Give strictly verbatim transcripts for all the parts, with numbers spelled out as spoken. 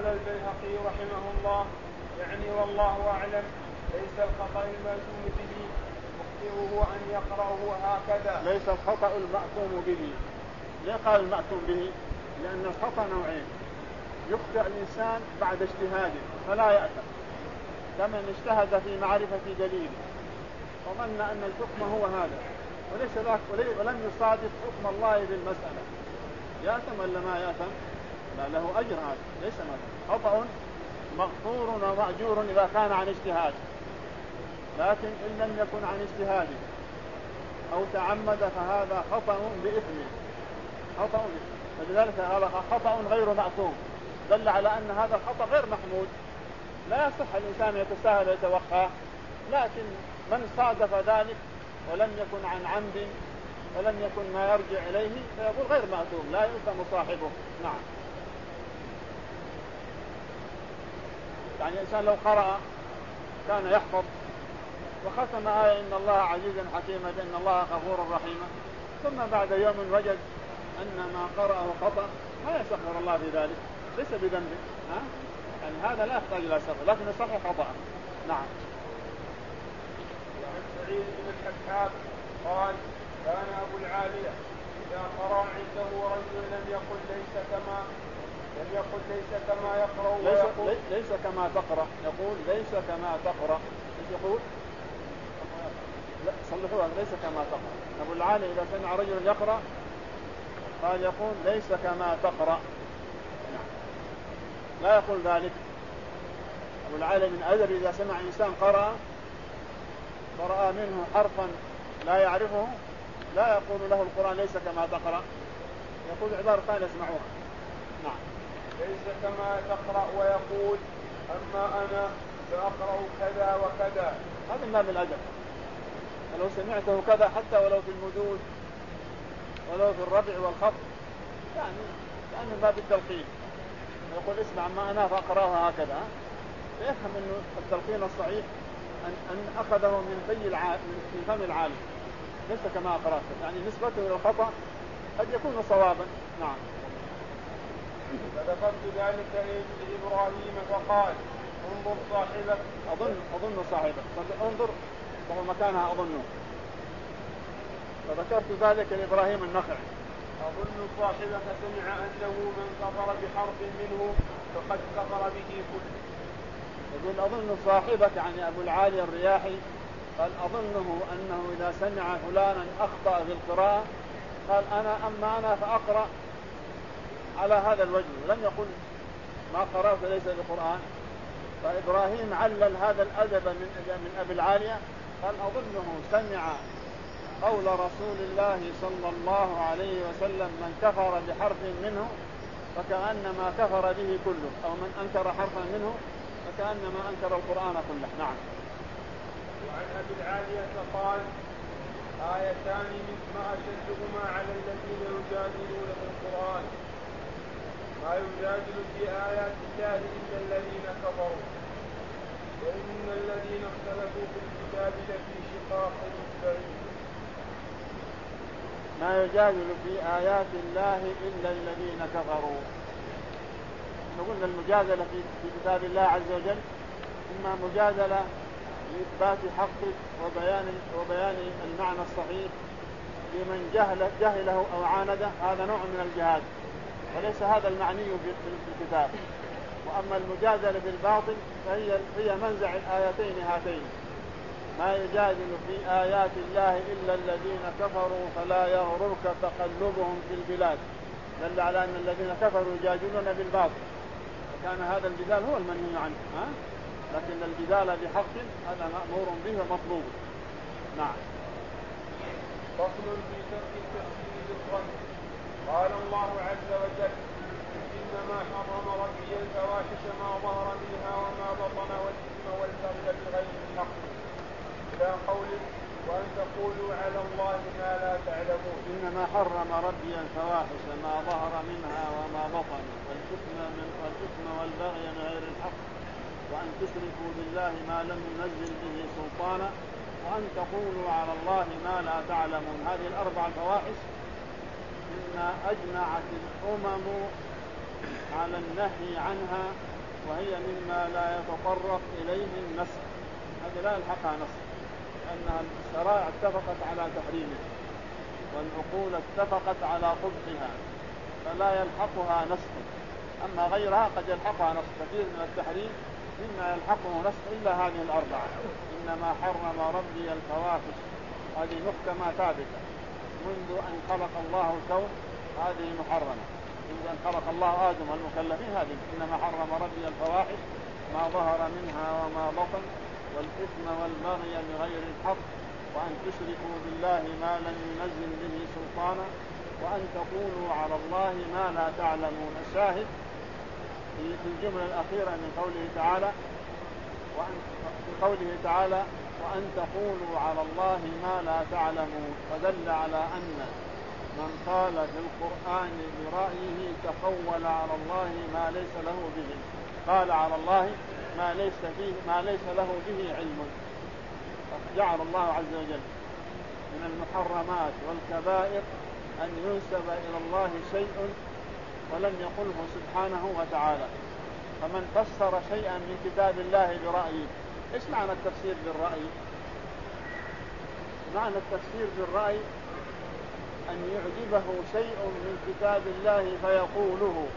قال البيهقي رحمه الله يعني والله أعلم ليس الخطأ المأثوم به مخطئه أن يقرأه هكذا. ليس الخطأ المأثوم به. ليه قال المأثوم به؟ لأن الخطأ نوعين، يخطئ الإنسان بعد اجتهاده فلا يأثم كمن اجتهد في معرفة دليل وظن أن الحكم هو هذا وليس ذاك ولم يصادف حكم الله بالمسألة، يأثم ولا ما يأثم؟ لا، له أجر، هذا ليس مثلا خطأ مغفور ومأجور إذا كان عن اجتهاد، لكن إن لم يكن عن اجتهاد أو تعمد فهذا خطأ بإثم، خطأ بإثم. فلذلك هذا خطأ غير مأثوم، دل على أن هذا الخطأ غير محمود، لا يصح الإنسان يتساهل ويتوخى، لكن من صادف ذلك ولم يكن عن عمد ولم يكن ما يرجع إليه فيقول غير مأثوم، لا يؤثم صاحبه. نعم. يعني الإنسان لو قرأ كان يحفظ وختم آية إن الله عزيز حكيم بأن الله غفور رحيم، ثم بعد يوم وجد أن ما قرأه خطأ، ما يستغفر الله في ذلك، ليس بذنب، ها؟ يعني هذا لا يحتاج إلى استغفار، لكن صحيح خطأ. نعم. وعن سعيد بن الحكاب قال كان أبو العالية إذا قرأ عنده رجل لم يقل ليس كما لم يقل ليس كما يقرأ ويقول ليس, ليس كما تقرأ، يقول ليس كما تقرأ، ايش يقول؟ لا صلحوها، ليس كما تقرأ. أبو العالية إذا سمع رجل يقرأ قال يقول ليس كما تقرأ، لا يقول ذلك. أبو العالية من أدب إذا سمع إنسان قرأ قرأ منه حرفا لا يعرفه لا يقول له القرآن ليس كما تقرأ، يقول عبارة ثانية اسمعوها. نعم. ليس كما تقرأ ويقول أما أنا فأقرأ كذا وكذا، هذا ما من الأدب. لو سمعته كذا حتى ولو في المدود ولو في الربع والخفض يعني يعني ما بالتلقين، يقول اسمع ما أنا فأقرأها هكذا، فيفهم أنه التلقين الصحيح أن, أن أخذه من في الع... من فم العالم ليس كما أقرأته، يعني نسبته إلى الخطأ قد يكون صوابا. نعم. فذكرت ذلك لإبراهيم فقال انظر صاحبك. أظن أظن صاحبك انظر وهو مكانها أظنه. فذكرت ذلك لإبراهيم النخعي أظن صاحبك سمع أنه من كفر بحرف منه فقد كفر به كله. يقول أظن صاحبك يعني أبو العالي الرياحي قال أظنه أنه إذا سمع فلانا أخطأ في القراءة قال أنا أما أنا فأقرأ على هذا الوجه، لم يقل ما قرأت ليس بقرآن. فإبراهيم علل هذا الأدب من من أبي العالية قال أظنه سمع قول رسول الله صلى الله عليه وسلم من كفر بحرف منه فكأنما كفر به كله، أو من أنكر حرفا منه فكأنما أنكر القرآن كله. نعم. وعن أبي العالية قال آيتان ما أشدهما على الذين يجادلون في القرآن ما يجادل في آيات الله إلا الذين كفروا وإن الذين اختلفوا في الكتاب لفي شقاق بعيد. ما يجادل في آيات الله إلا الذين كفروا. نقول المجادلة في كتاب الله عز وجل إما مجادلة لإثبات حقه وبيان وبيان المعنى الصحيح لمن جهل جهله أو عانده، هذا نوع من الجهاد وليس هذا المعني في الكتاب. وأما المجادلة بالباطل فهي هي منزع الآيتين هاتين ما يجادل في آيات الله إلا الذين كفروا فلا يغررك تقلبهم في البلاد، دل على أن الذين كفروا يجادلون بالباطل، فكان هذا الجدال هو المنهي عنه، ها؟ لكن الجدال بحق هذا مأمور به ومطلوب. نعم. فصل في ترك التفسير بالظن. قال الله عز وجل إنما حرم ربي الفواحش ما ظهر منها وما بطن والإثم والبغي بغير الحق إلى قوله وأن تقولوا على الله ما لا تعلمون. إنما حرم ربي الفواحش ما ظهر منها وما بطن والإثم من والإثم والبغي بغير الحق وأن تشركوا بالله ما لم ينزل به سلطانا وأن تقولوا على الله ما لا تعلمون. هذه الأربع الفواحش مما أجمعت الأمم على النهي عنها وهي مما لا يتطرق إليه النسخ، هذا لا يلحقها نسخ، لأنها الشرائع اتفقت على تحريمه والعقول اتفقت على قبحها، فلا يلحقها نسخ. أما غيرها قد يلحقها نسخ، كثير من التحريم مما يلحقه نسخ إلا هذه الأربعة. إنما حرم ربي الفواحش، هذه محكمة ثابتة منذ أن خلق الله الكون، هذه محرمة منذ أن خلق الله آدم والمكلفين، هذه إنما حرم ربي الفواحش ما ظهر منها وما بطن والإثم والبغي بغير الحق وأن تشركوا بالله ما لم ينزل به سلطانا وأن تقولوا على الله ما لا تعلمون. الشاهد في الجملة الأخيرة من قوله تعالى وأن في قوله تعالى وأن تقولوا على الله ما لا تعلمون، فدل على أن من قال في القرآن برأيه تقول على الله ما ليس له به، قال على الله ما ليس فيه ما ليس له به علم. جعل الله عز وجل من المحرمات والكبائر أن ينسب إلى الله شيء ولم يقله سبحانه وتعالى. فمن فسر شيئا من كتاب الله برأيه، إيش معنى التفسير بالرأي؟ معنى التفسير بالرأي أن يعجبه شيء من كتاب الله فيقوله،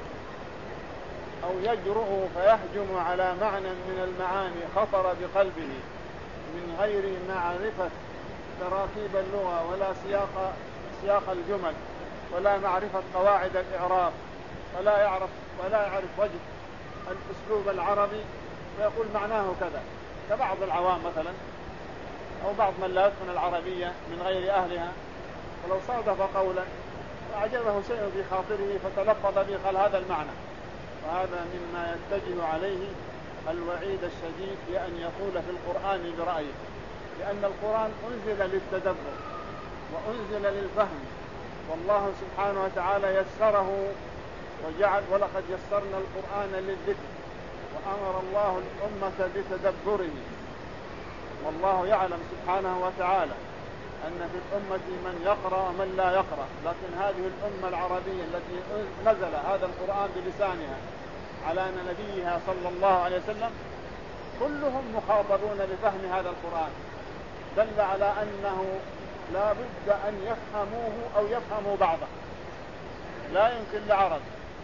أو يجرؤه فيهجم على معنى من المعاني خطر بقلبه من غير معرفة تراكيب اللغة ولا سياق سياق الجمل ولا معرفة قواعد الإعراب ولا يعرف ولا يعرف وجه الأسلوب العربي، فيقول معناه كذا، كبعض العوام مثلا أو بعض من لا يتقن العربية من غير أهلها، ولو صادف قولا وأعجبه شيء في خاطره فتلفظ به قال هذا المعنى. وهذا مما يتجه عليه الوعيد الشديد بأن يقول في القرآن برأيه، لأن القرآن أنزل للتدبر وأنزل للفهم، والله سبحانه وتعالى يسره وجعل ولقد يسرنا القرآن للذكر، وأمر الله الأمة بتدبره. والله يعلم سبحانه وتعالى أن في الأمة من يقرأ ومن لا يقرأ، لكن هذه الأمة العربية التي نزل هذا القرآن بلسانها على نبيها صلى الله عليه وسلم كلهم مخاطبون بفهم هذا القرآن، دل على أنه لا بد أن يفهموه أو يفهموا بعضه. لا يمكن لعرب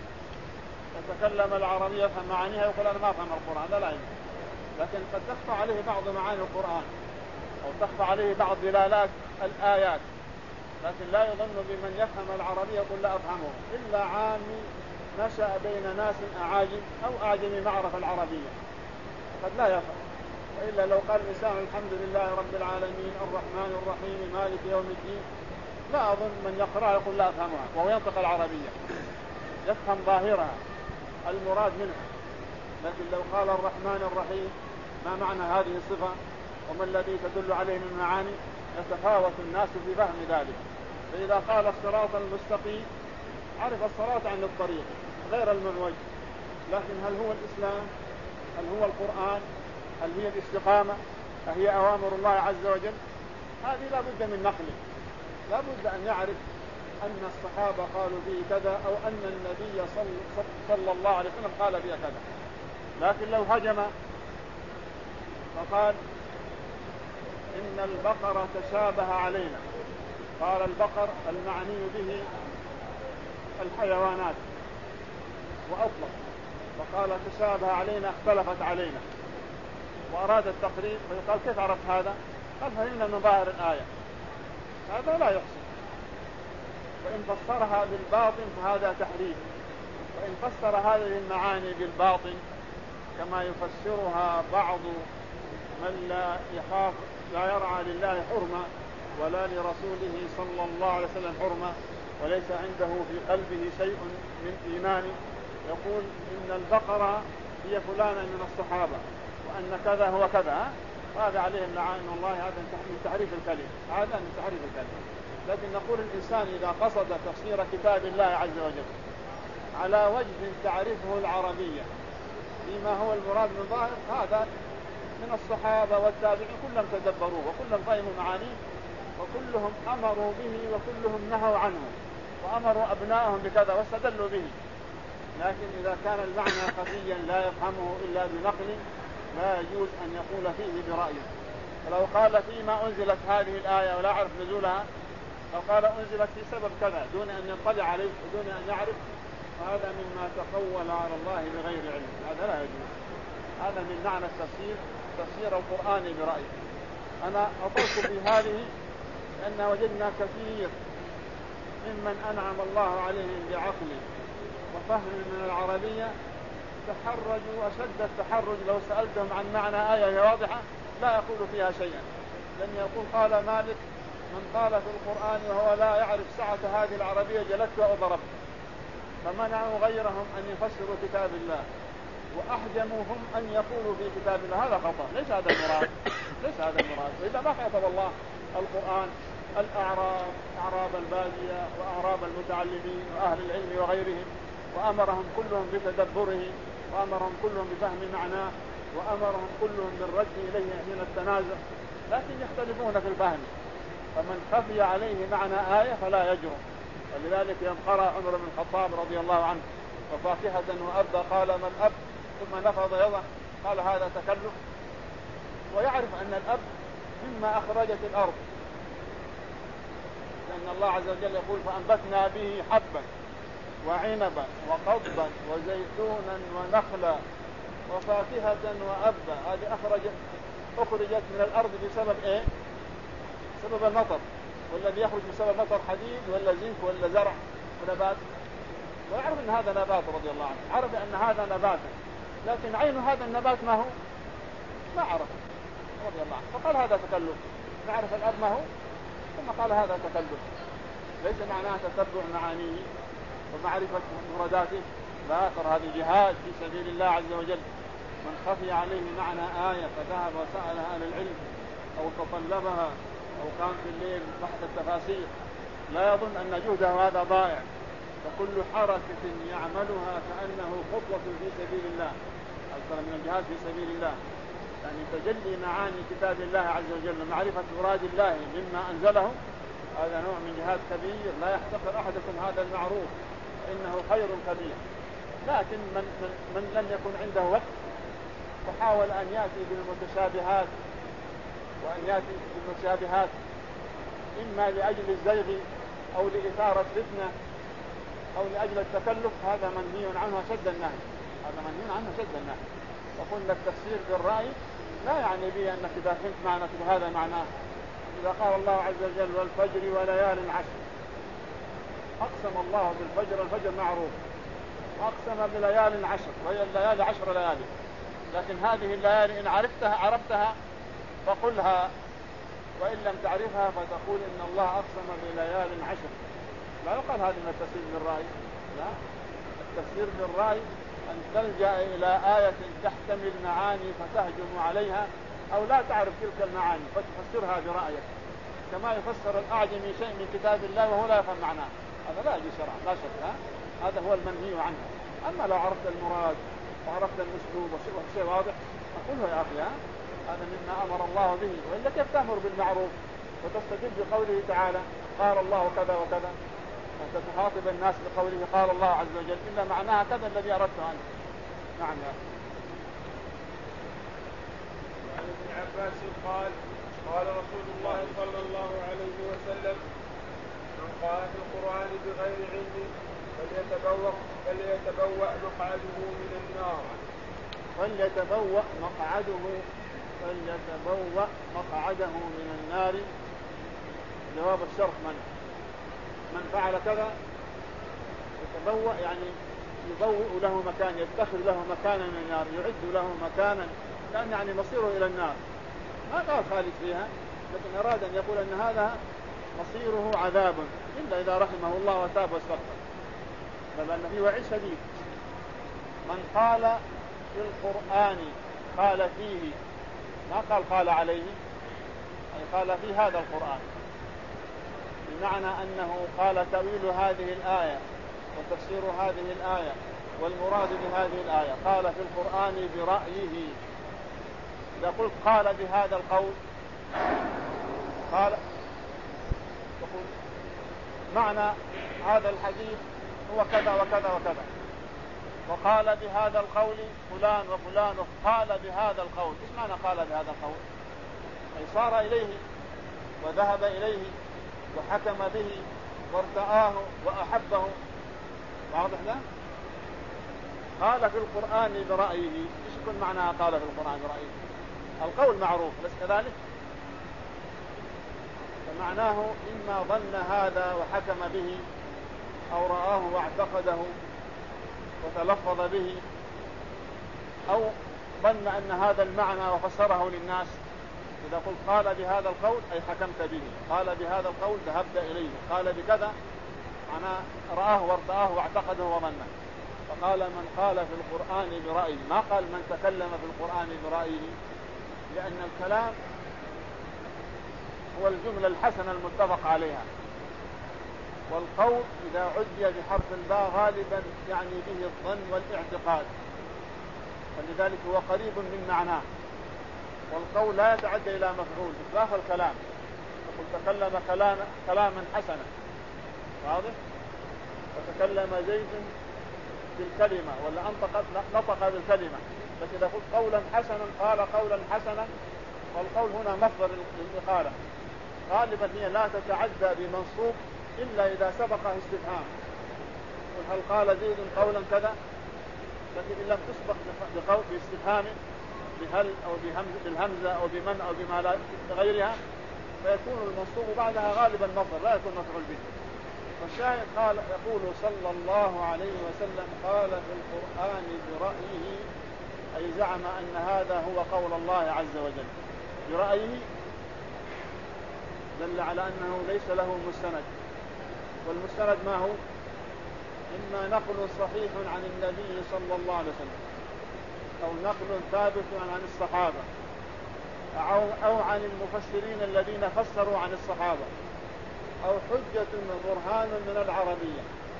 يتكلم العربية يفهم معانيها يقول أنا ما أفهم القرآن، لا لا يمكن، لكن قد تخفى عليه بعض معاني القرآن أو تخفى عليه بعض دلالات الآيات، لكن لا يظن بمن يفهم العربية يقول لا أفهمه إلا عامي نشأ بين ناس أعاجم أو أعجمي معرف العربية قد لا يفهم. وإلا لو قال الإنسان الحمد لله رب العالمين الرحمن الرحيم مالك يوم الدين، لا أظن من يقرأ يقول لا أفهمها وهو ينطق العربية، يفهم ظاهرها المراد منها. لكن لو قال الرحمن الرحيم ما معنى هذه الصفة وما الذي تدل عليه من معاني، يتفاوت الناس في فهم ذلك. فإذا قال الصراط المستقيم عرف الصراط عن الطريق غير المعوج، لكن هل هو الإسلام؟ هل هو القرآن؟ هل هي الاستقامة؟ هي أوامر الله عز وجل؟ هذه لا بد من نقله، لا بد أن يعرف أن الصحابة قالوا به كذا أو أن النبي صلى, صلى الله عليه وسلم قال به كذا. لكن لو هجم فقال إن البقرة تشابه علينا، قال البقر المعني به الحيوانات وأطلق، فقال تشابه علينا اختلفت علينا، وأراد التقريب فيقال كيف عرفت هذا؟ قال فهمنا من ظاهر الآية. هذا لا يحصل. وإن فسرها بالباطن فهذا تحريف، وإن فسر هذه المعاني بالباطن كما يفسرها بعض من لا يخاف لا يرعى لله حرمة ولا لرسوله صلى الله عليه وسلم حرمة وليس عنده في قلبه شيء من إيمان، يقول إن البقرة هي فلانة من الصحابة وأن كذا هو كذا، هذا عليه لعائن الله، هذا من تحريف الكلمة، هذا من تحريف الكلمة. لكن نقول الإنسان إذا قصد تفسير كتاب الله عز وجل على وجه تعرفه العربية بما هو المراد من ظاهر، هذا من الصحابة والتابعين كلهم تدبروه وكلهم فهموا معانيه وكلهم أمروا به وكلهم نهوا عنه وأمروا أبنائهم بكذا واستدلوا به. لكن إذا كان المعنى خفيا لا يفهمه إلا بنقل لا يجوز أن يقول فيه برأيه. ولو قال فيما أنزلت هذه الآية ولا أعرف نزولها، أو قال أنزلت في سبب كذا دون أن يطلع عليه ودون أن يعرف، فهذا مما تقول على الله بغير علم، هذا لا يجوز. هذا من معنى التفسير، تفسير القرآن برأيه. أنا أطلت في هذه لأن وجدنا كثير ممن أنعم الله عليهم بعقل وفهم من العربية تحرجوا أشد التحرج. لو سألتهم عن معنى آية واضحة لا يقول فيها شيئا، لن يقول قال مالك من قال في القرآن وهو لا يعرف سعة هذه العربية جلدته أو ضربته. فمنعوا غيرهم أن يفسروا كتاب الله وأحجموهم أن يقولوا في كتاب الله. هذا خطأ، ليس هذا المراد، ليس هذا المراد. وإذا ما خاطب الله القرآن الأعراب، أعراب البادية وأعراب المتعلمين وأهل العلم وغيرهم، وأمرهم كلهم بتدبره، وأمرهم كلهم بفهم معناه، وأمرهم كلهم بالرد إليه من التنازع، لكن يختلفون في الفهم. فمن خفي عليه معنى آية فلا يجرؤ. ولذلك يوم قرأ عمر بن الخطاب رضي الله عنه وفاكهة وأبا قال من أب، ثم نفض يضع قال هذا تكلف. ويعرف أن الأب مما أخرجت الأرض، لأن الله عز وجل يقول فأنبتنا به حبا وعنبا وقضبا وزيتونا ونخلا وفاكهة وأبا. هذه أخرجت أخرجت من الأرض بسبب إيه؟ سبب المطر. والذي يخرج بسبب المطر حديد ولا زنك ولا زرع ونبات. ويعرف أن هذا نبات رضي الله عنه، عرف أن هذا نبات، لكن عين هذا النبات ما هو؟ ما عرف رضي الله عنه، فقال هذا تكلف. نعرف الأب ما هو ثم قال هذا تكلف. ليس معناه تتبع معانيه ومعرفة مفرداته، لا، ترى هذا جهاد في سبيل الله عز وجل. من خفي عليه معنى آية فذهب وسأل أهل العلم أو تطلبها أو كان في الليل بحث التفاسير لا يظن أن جهده هذا ضائع. فكل حركة يعملها كأنه خطوة في سبيل الله، أكثر من الجهاد في سبيل الله. يعني تجلي معاني كتاب الله عز وجل ومعرفة مراد الله مما أنزله، هذا نوع من جهاد كبير. لا يحتقر أحدكم هذا المعروف إنه خير كبير. لكن من, من, من لم يكن عنده وقت وحاول أن يأتي بالمتشابهات وأن يأتي بالمتشابهات إما لأجل الزيغ أو لإثارة فتنة أو لأجل التكلف، هذا منهي عنه شد النهي. هذا منهي عنه شد النهي. وقلنا التفسير بالرأي لا يعني به أنك إذا فهمت معنى هذا معناه. إذا قال الله عز وجل والفجر وليال عشر، أقسم الله بالفجر، الفجر معروف، أقسم بليال عشر وهي الليالي عشر ليالي. لكن هذه الليالي إن عرفتها عرفتها فقلها، وإن لم تعرفها فتقول إن الله أقسم بليال عشر. لا يقال هذا من التفسير بالرأي، لا. التفسير بالرأي أن تلجأ إلى آية تحتمل معاني فتهجم عليها، أو لا تعرف تلك المعاني فتفسرها برأيك، كما يفسر الأعجمي شيء من كتاب الله وهو لا يفهم معناه. هذا لا يجوز شرعا، لا شك. هذا هو المنهي عنه. أما لو عرفت المراد وعرفت الأسلوب وشيء واضح أقوله يا أخي هذا مما أمر الله به. وإلا كيف تأمر بالمعروف وتستدل بقوله تعالى قال الله كذا وكذا، وتخاطب الناس بقوله قال الله عز وجل، إلا معناها كذا الذي أردت عنه. نعم يا أخي. وعن ابن عباس قال قال رسول الله صلى الله عليه وسلم من قال في القرآن بغير علم فليتبوأ فليتبوأ مقعده من النار. فليتبوأ مقعده فليتبوأ مقعده من النار. جواب الشرح من من فعل كذا يتبوأ يعني يبوئ له مكان، يتخذ له مكانا من النار، يعد له مكانا، لأن يعني مصيره إلى النار. ما قال خالد فيها، لكن أراد أن يقول أن هذا مصيره عذاب إلا إذا رحمه الله وتاب واستغفر. بل أن فيه وعيد شديد. من قال في القرآن قال فيه، ما قال قال عليه، يعني قال في هذا القرآن، بمعنى أنه قال تأويل هذه الآية وتفسير هذه الآية والمراد بهذه الآية، قال في القرآن برأيه. إذا قلت قال بهذا القول قال تقول معنى هذا الحديث هو كذا وكذا وكذا، وقال بهذا القول فلان وفلان قال بهذا القول. إيش معنى قال بهذا القول؟ أي صار إليه وذهب إليه وحكم به وارتآه وأحبه. واضح ده؟ قال في القرآن برأيه. إيش يكون معنى قال في القرآن برأيه؟ القول معروف بس كذلك، فمعناه إما ظن هذا وحكم به أو رآه واعتقده وتلفظ به، أو ظن أن هذا المعنى وفسره للناس. إذا قلت قال بهذا القول أي حكمت به، قال بهذا القول ذهبت إليه، قال بكذا معناه رآه وارتآه واعتقده وظنه. فقال من قال في القرآن برأيه، ما قال من تكلم في القرآن برأيه، لأن الكلام هو الجملة الحسنة المتفق عليها، والقول إذا عدي بحرف الباء غالبا يعني به الظن والاعتقاد، فلذلك هو قريب من معناه. والقول لا يتعدى إلى مفعول بخلاف الكلام. يقول تكلم كلام كلاما حسنا، واضح؟ وتكلم زيد بالكلمة ولا أنطق نطق بالكلمة. بس إذا قلت قولا حسنا قال قولا حسنا، والقول هنا مصدر للإقالة، غالبا هي لا تتعدى بمنصوب إلا إذا سبقه استفهام. هل قال زيد قولا كذا، لكن إن لم تسبق بقول باستفهام بهل أو بالهمزة أو بمن أو بما لا غيرها، فيكون المنصوب بعدها غالبا مصدر لا يكون مفعول به. والشاهد قال يقول صلى الله عليه وسلم قال في القرآن برأيه، أي زعم أن هذا هو قول الله عز وجل برأيه، دل على أنه ليس له مستند. والمستند ما هو؟ إما نقل صحيح عن النبي صلى الله عليه وسلم، أو نقل ثابت عن الصحابة، أو عن المفسرين الذين فسروا عن الصحابة، أو حجة برهان من العربية،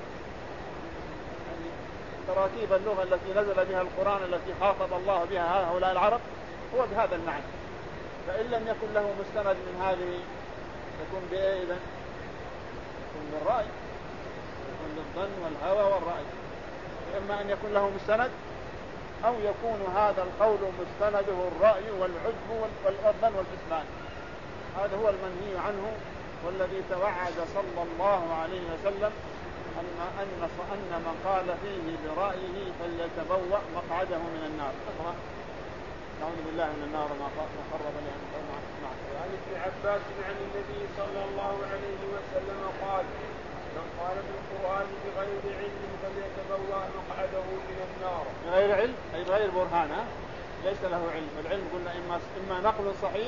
يعني تراكيب اللغة التي نزل بها القرآن التي خاطب الله بها هؤلاء العرب هو بهذا المعنى. فإن لم يكن له مستند من هذه يكون بإيه إذن؟ يكون بالرأي، يكون بالظن والهوى والرأي. إما أن يكون له مستند، أو يكون هذا القول مستنده الرأي والعجب والظن والحسبان. هذا هو المنهي عنه، والذي توعد صلى الله عليه وسلم أن أن من قال فيه برأيه فليتبوأ مقعده من النار. اقرأ. نعوذ بالله من النار ما قرب لها مع. وعن ابن عباس عن النبي صلى الله عليه وسلم قال من قال بالقرآن بغير علم فليتبوأ مقعده من النار. بغير علم أي بغير برهان، ليس له علم. العلم قلنا إما إما نقل صحيح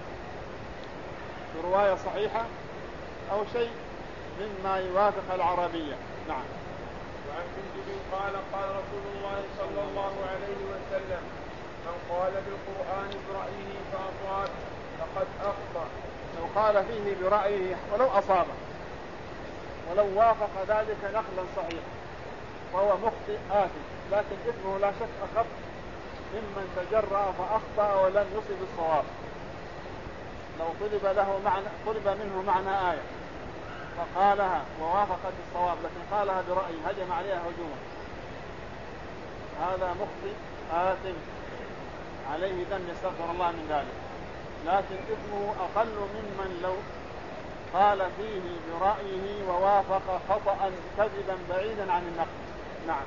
برواية صحيحة، أو شيء مما يوافق العربية. نعم. وعن جندب قال قال رسول الله صلى الله عليه وسلم من قال بالقرآن برأيه فأصاب فقد أخطأ. لو قال فيه برأيه ولو أصاب ولو وافق ذلك نقلا صحيح وهو مخطئ آثم، لكن إثمه لا شك أخف ممن تجرأ فأخطأ ولم يصب الصواب. لو طلب له معنى طلب منه معنى آية فقالها ووافقت الصواب، لكن قالها برأيه هجم عليها هجوما، هذا مخطئ آثم عليه ذنب يستغفر الله من ذلك، لكن إثمه أقل ممن لو قال فيه برأيه ووافق خطأ كذبا بعيدا عن النقل. نعم.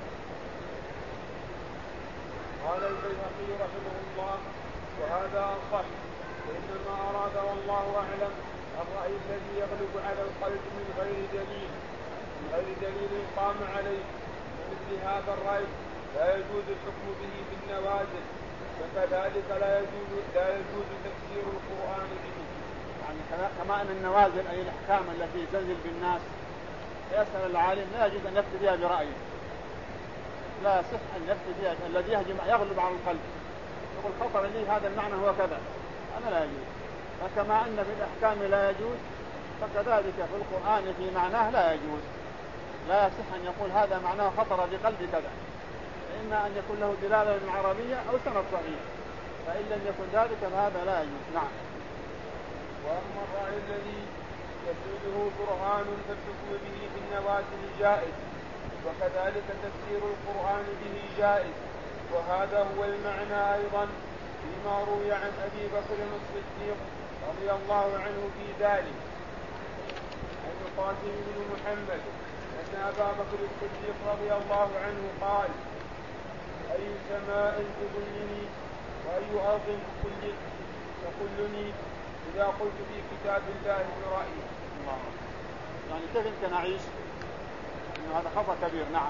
قال البيهقي رحمه الله وهذا أصح، وإنما أراد والله أعلم الرأي الذي يغلب على القلب من غير دليل من غير دليل قام عليه. ومثل هذا الرأي لا يجوز الحكم به بالنوازل، وكذلك لا يجوز لا يجوز تفسير القرآن به. يعني كما أن النوازل أي الأحكام التي تنزل بالناس يسأل العالم لا يجوز أن يفتي بها برأيه، لا يصح أن يفتي بها الذي يهجم يغلب على القلب يقول خطر لي هذا المعنى هو كذا، أنا لا يجوز. فكما أن في الأحكام لا يجوز فكذلك في القرآن في معناه لا يجوز، لا يصح أن يقول هذا معناه خطر بقلب كذا، فإما أن يكون له دلالة عربية أو سند صحيح، فإن لم يكن ذلك فهذا لا يجوز. نعم. وأما الرأي الذي يسوده برهان فالحكم به في النوازل جائز، وكذلك تفسير القرآن به جائز. وهذا هو المعنى أيضا فيما روي عن أبي بكر الصديق رضي الله عنه في ذلك عن القاسم بن محمد أن أبا بكر الصديق رضي الله عنه قال: أي سماء تظلني وأي أرض تقلني إذا قلت في كتاب الله برأيي. الله. يعني كيف يمكن أعيش؟ إنه هذا خطأ كبير. نعم.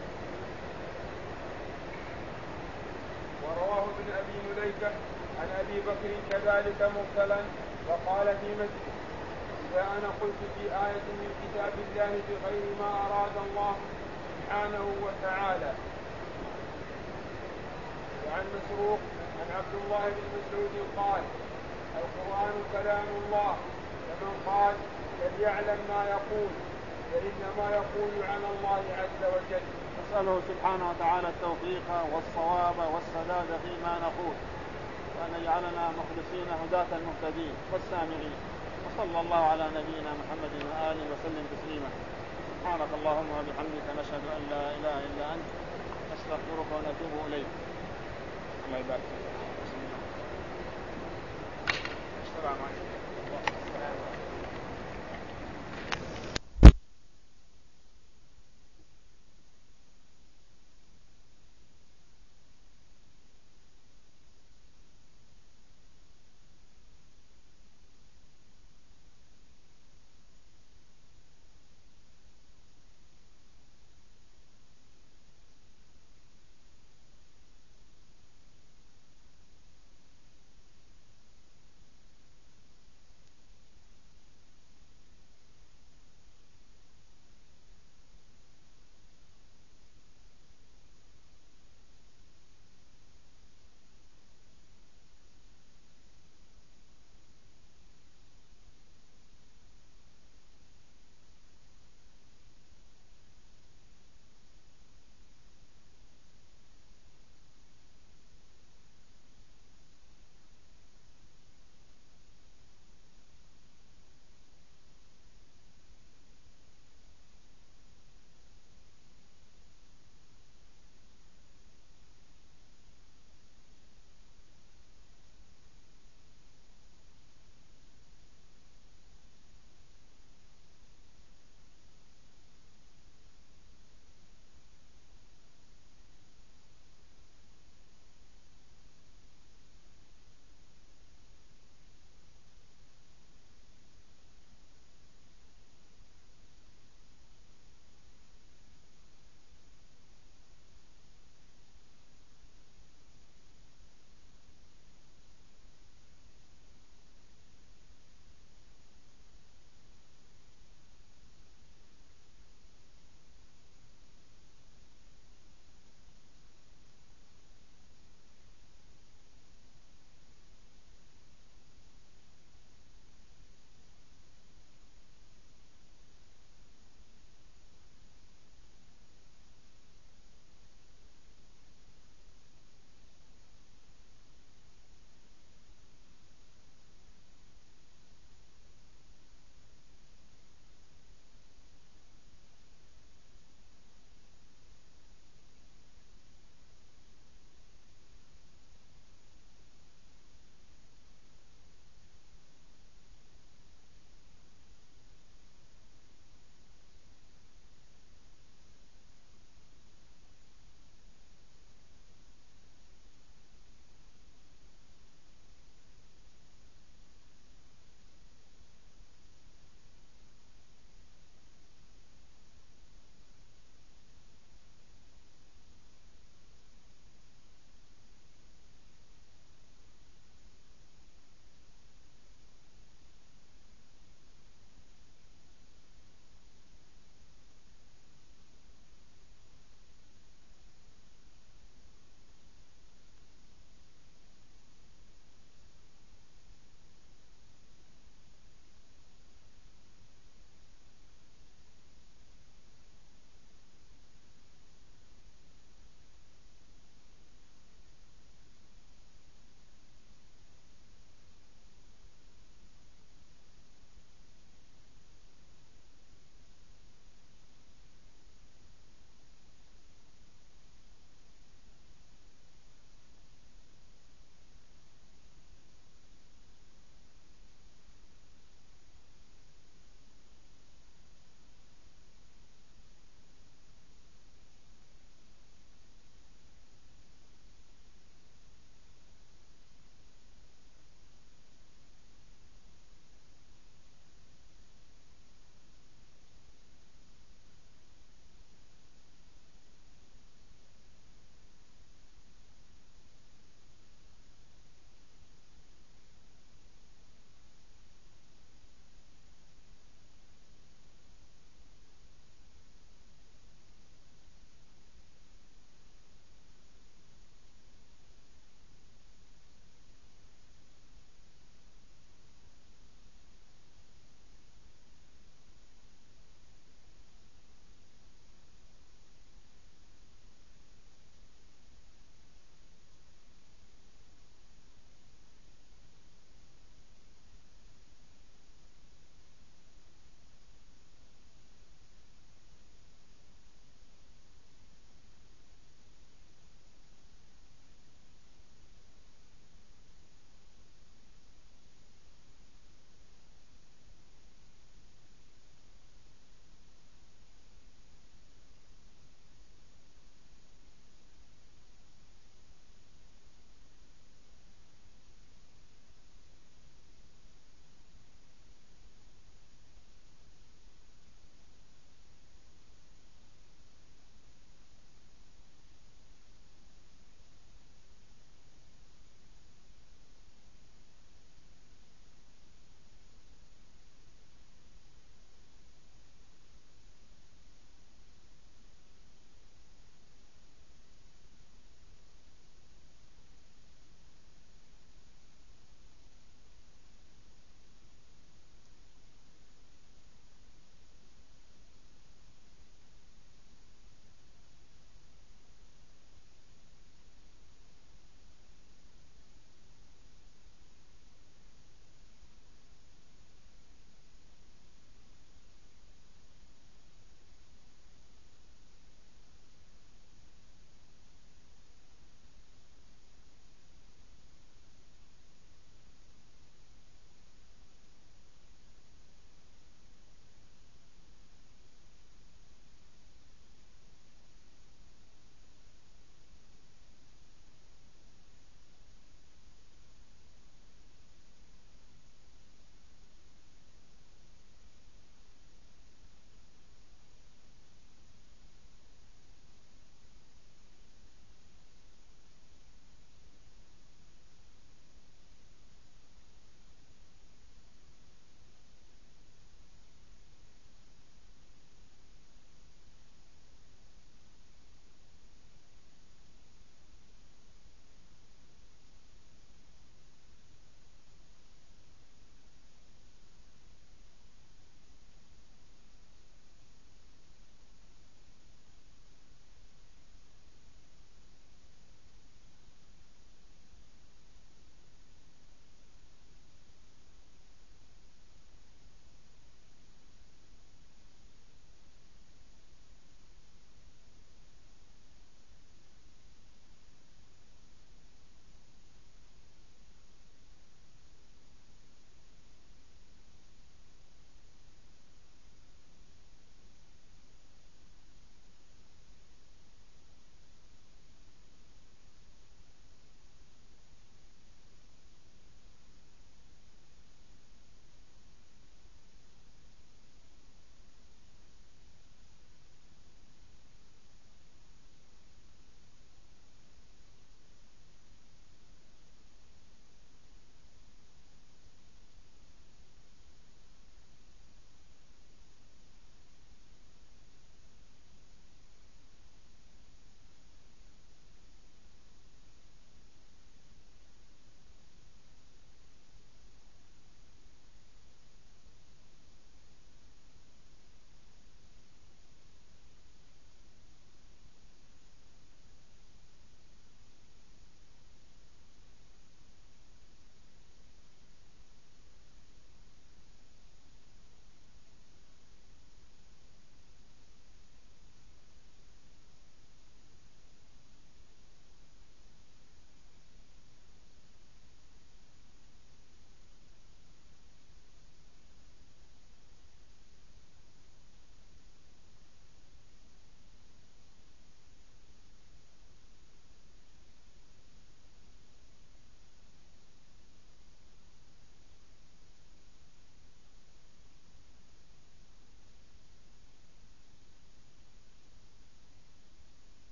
ورواه ابن أبي مليكة عن أبي بكر كذلك مرسلا وقال في مسجد: إذا أنا قلت في آية من كتاب الله بغير ما أراد الله سبحانه وتعالى. وعن مسروق عن عبد الله بن مسعود قال: القرآن كلام الله، فمن قال فليعلم ما يقول فإنما يقول عن الله عز وجل. نسأله سبحانه وتعالى التوفيق والصواب والسداد فيما نقول، وأن يجعلنا مخلصين هداة المهتدين والسامعين. وصلى الله على نبينا محمد وآله وسلم تسليما. سبحانك اللهم وبحمدك نشهد أن لا إله إلا أنت نستغفرك ونتوب إليك. الله يبارك فيك. السلام عليكم.